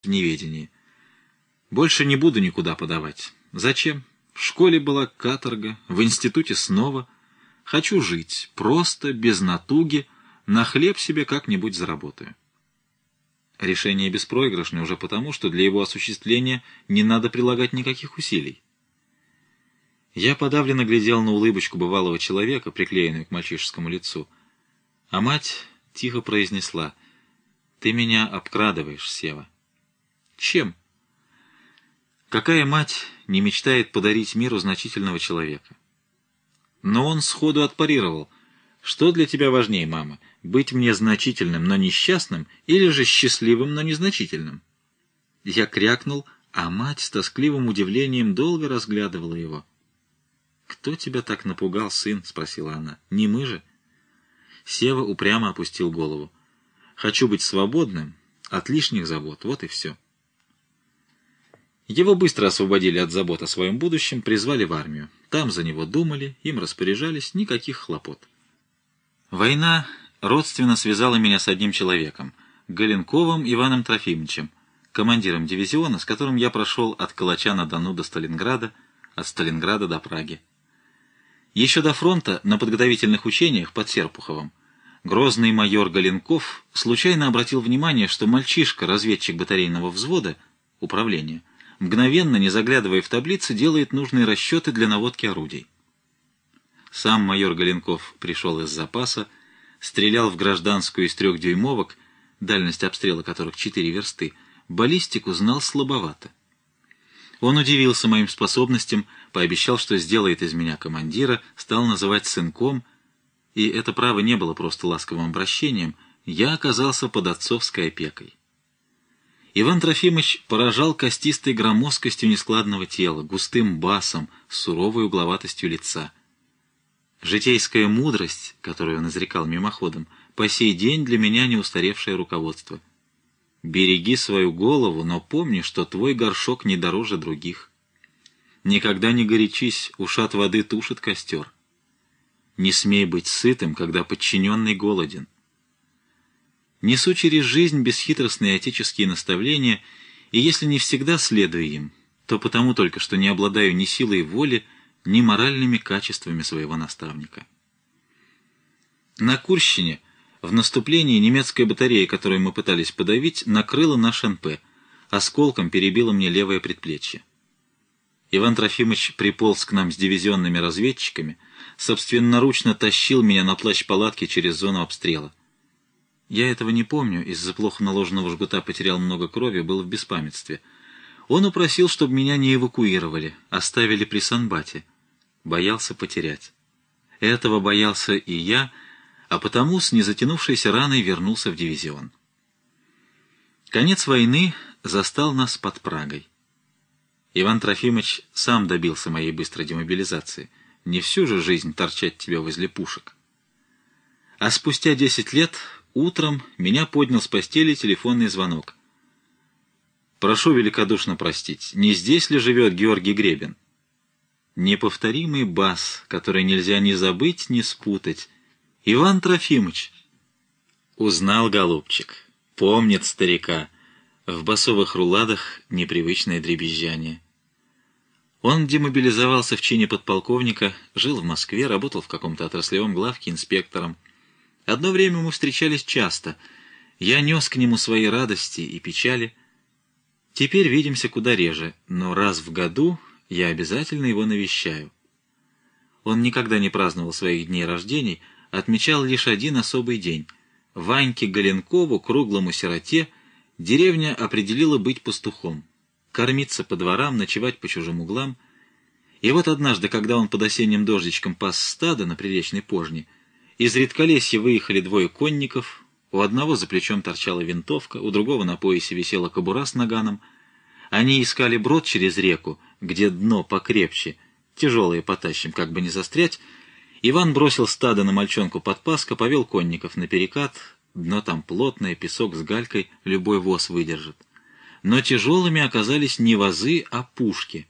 в неведении. Больше не буду никуда подавать. Зачем? В школе была каторга, в институте снова. Хочу жить, просто, без натуги, на хлеб себе как-нибудь заработаю. Решение беспроигрышное уже потому, что для его осуществления не надо прилагать никаких усилий. Я подавленно глядел на улыбочку бывалого человека, приклеенную к мальчишескому лицу. А мать тихо произнесла: «Ты меня обкрадываешь, Сева». «Чем?» Какая мать не мечтает подарить миру значительного человека? Но он сходу отпарировал: «Что для тебя важнее, мама, быть мне значительным, но несчастным, или же счастливым, но незначительным?» Я крякнул, а мать с тоскливым удивлением долго разглядывала его. «Кто тебя так напугал, сын?» — спросила она. «Не мы же?» Сева упрямо опустил голову. «Хочу быть свободным от лишних забот, вот и все». Его быстро освободили от забот о своем будущем, призвали в армию. Там за него думали, им распоряжались, никаких хлопот. Война родственно связала меня с одним человеком — Галенковым Иваном Трофимовичем, командиром дивизиона, с которым я прошел от Калача-на-Дону до Сталинграда, от Сталинграда до Праги. Еще до фронта, на подготовительных учениях под Серпуховым, грозный майор Галенков случайно обратил внимание, что мальчишка, разведчик батарейного взвода, управления, мгновенно, не заглядывая в таблицы, делает нужные расчеты для наводки орудий. Сам майор Галенков пришел из запаса, стрелял в гражданскую из 3-дюймовок, дальность обстрела которых 4 версты, баллистику знал слабовато. Он удивился моим способностям, пообещал, что сделает из меня командира, стал называть сынком, и это право не было просто ласковым обращением, я оказался под отцовской опекой. Иван Трофимович поражал костистой громоздкостью нескладного тела, густым басом, суровой угловатостью лица. Житейская мудрость, которую он изрекал мимоходом, по сей день для меня не устаревшее руководство. «Береги свою голову, но помни, что твой горшок не дороже других. Никогда не горячись, ушат воды тушит костер. Не смей быть сытым, когда подчиненный голоден». Несу через жизнь бесхитростные отеческие наставления, и если не всегда следую им, то потому только, что не обладаю ни силой воли, ни моральными качествами своего наставника. На Курщине в наступлении немецкая батарея, которую мы пытались подавить, накрыла наш НП, осколком перебила мне левое предплечье. Иван Трофимович приполз к нам с дивизионными разведчиками, собственноручно тащил меня на плащ палатки через зону обстрела. Я этого не помню, из-за плохо наложенного жгута потерял много крови, был в беспамятстве. Он упросил, чтобы меня не эвакуировали, оставили при санбате. Боялся потерять. Этого боялся и я, а потому с незатянувшейся раной вернулся в дивизион. Конец войны застал нас под Прагой. Иван Трофимович сам добился моей быстрой демобилизации. Не всю же жизнь торчать тебе возле пушек. А спустя 10 лет утром меня поднял с постели телефонный звонок. «Прошу великодушно простить, не здесь ли живет Георгий Гребен?» Неповторимый бас, который нельзя ни забыть, ни спутать. «Иван Трофимович!» Узнал, голубчик, помнит старика. В басовых руладах непривычное дребезжание. Он демобилизовался в чине подполковника, жил в Москве, работал в каком-то отраслевом главке инспектором. Одно время мы встречались часто. Я нес к нему свои радости и печали. Теперь видимся куда реже, но раз в году я обязательно его навещаю. Он никогда не праздновал своих дней рождений, отмечал лишь один особый день. Ваньке Галенкову, круглому сироте, деревня определила быть пастухом, кормиться по дворам, ночевать по чужим углам. И вот однажды, когда он под осенним дождичком пас стадо на приречной пожне, из редколесья выехали 2 конников, у одного за плечом торчала винтовка, у другого на поясе висела кобура с наганом. Они искали брод через реку, где дно покрепче, тяжелые потащим, как бы не застрять. Иван бросил стадо на мальчонку подпаска, повел конников на перекат, дно там плотное, песок с галькой, любой воз выдержит. Но тяжелыми оказались не возы, а пушки.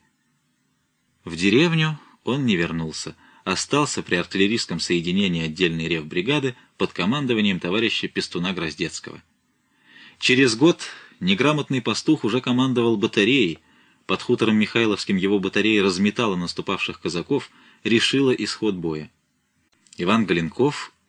В деревню он не вернулся. Остался при артиллерийском соединении отдельной ревбригады под командованием товарища Пестуна Гроздецкого. Через год Неграмотный пастух уже командовал батареей. Под хутором Михайловским его батарея разметала наступавших казаков, решила исход боя. Иван Голенков